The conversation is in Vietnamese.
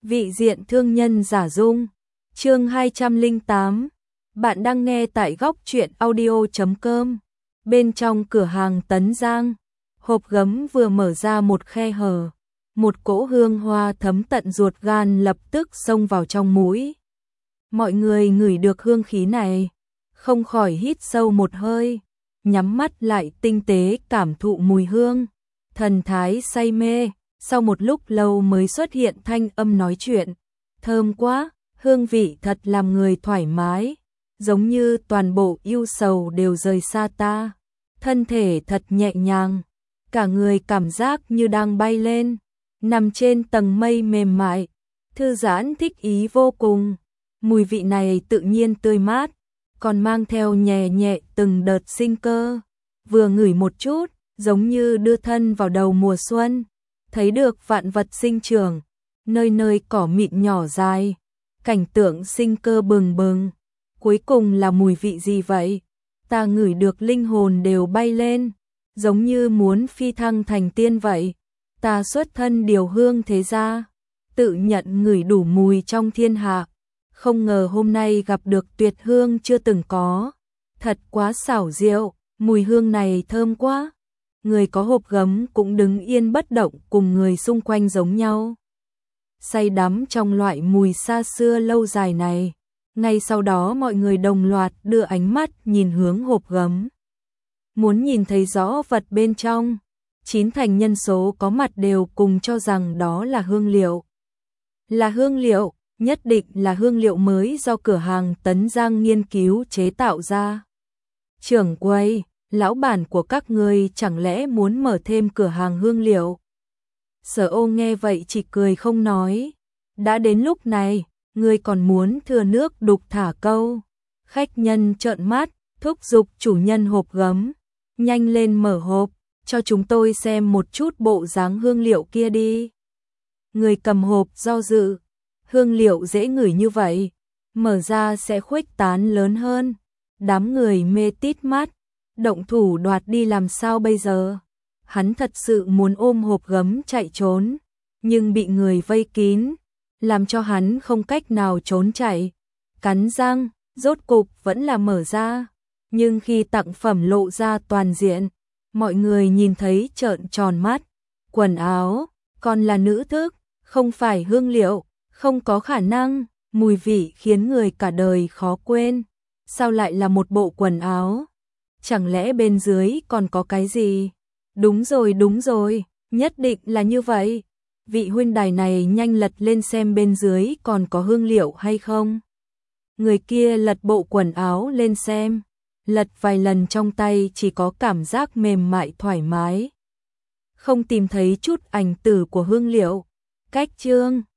Vị diện thương nhân giả dung. Chương 208. Bạn đang nghe tại góc truyện audio.com. Bên trong cửa hàng Tấn Giang, hộp gấm vừa mở ra một khe hở, một cỗ hương hoa thấm tận ruột gan lập tức xông vào trong mũi. Mọi người ngửi được hương khí này, không khỏi hít sâu một hơi, nhắm mắt lại tinh tế cảm thụ mùi hương, thần thái say mê. Sau một lúc lâu mới xuất hiện thanh âm nói chuyện. Thơm quá, hương vị thật làm người thoải mái, giống như toàn bộ ưu sầu đều rời xa ta. Thân thể thật nhẹ nhàng, cả người cảm giác như đang bay lên, nằm trên tầng mây mềm mại, thư giãn thích ý vô cùng. Mùi vị này tự nhiên tươi mát, còn mang theo nhẹ nhẹ từng đợt sinh cơ. Vừa ngửi một chút, giống như đưa thân vào đầu mùa xuân. Thấy được vạn vật sinh trưởng, nơi nơi cỏ mịn nhỏ dài, cảnh tượng sinh cơ bừng bừng. Cuối cùng là mùi vị gì vậy? Ta ngửi được linh hồn đều bay lên, giống như muốn phi thăng thành tiên vậy. Ta xuất thân điều hương thế gia, tự nhận ngửi đủ mùi trong thiên hạ. Không ngờ hôm nay gặp được tuyệt hương chưa từng có. Thật quá xảo diệu, mùi hương này thơm quá. Người có hộp gấm cũng đứng yên bất động cùng người xung quanh giống nhau. Say đắm trong loại mùi xa xưa lâu dài này. Ngay sau đó mọi người đồng loạt đưa ánh mắt nhìn hướng hộp gấm. Muốn nhìn thấy rõ vật bên trong, 9 thành nhân số có mặt đều cùng cho rằng đó là hương liệu. Là hương liệu, nhất định là hương liệu mới do cửa hàng Tấn Giang nghiên cứu chế tạo ra. Trưởng quầy, lão bản của các ngươi chẳng lẽ muốn mở thêm cửa hàng hương liệu? Sở Ô nghe vậy chỉ cười không nói. Đã đến lúc này, ngươi còn muốn thừa nước đục thả câu. Khách nhân trợn mắt, thúc giục chủ nhân hộp gấm. Nhanh lên mở hộp, cho chúng tôi xem một chút bộ dáng hương liệu kia đi. Người cầm hộp do dự. Hương liệu dễ ngửi như vậy, mở ra sẽ khuếch tán lớn hơn. Đám người mê tít mắt. Động thủ đoạt đi làm sao bây giờ? Hắn thật sự muốn ôm hộp gấm chạy trốn, nhưng bị người vây kín, làm cho hắn không cách nào trốn chạy. Cắn răng, rốt cục vẫn là mở ra, nhưng khi tặng phẩm lộ ra toàn diện, mọi người nhìn thấy trợn tròn mắt. Quần áo, còn là nữ thức, không phải hương liệu, không có khả năng, mùi vị khiến người cả đời khó quên. Sao lại là một bộ quần áo? Chẳng lẽ bên dưới còn có cái gì? Đúng rồi, nhất định là như vậy. Vị huynh đài này nhanh lật lên xem bên dưới còn có hương liệu hay không. Người kia lật bộ quần áo lên xem, lật vài lần trong tay chỉ có cảm giác mềm mại thoải mái. Không tìm thấy chút ảnh tử của hương liệu. Cách chương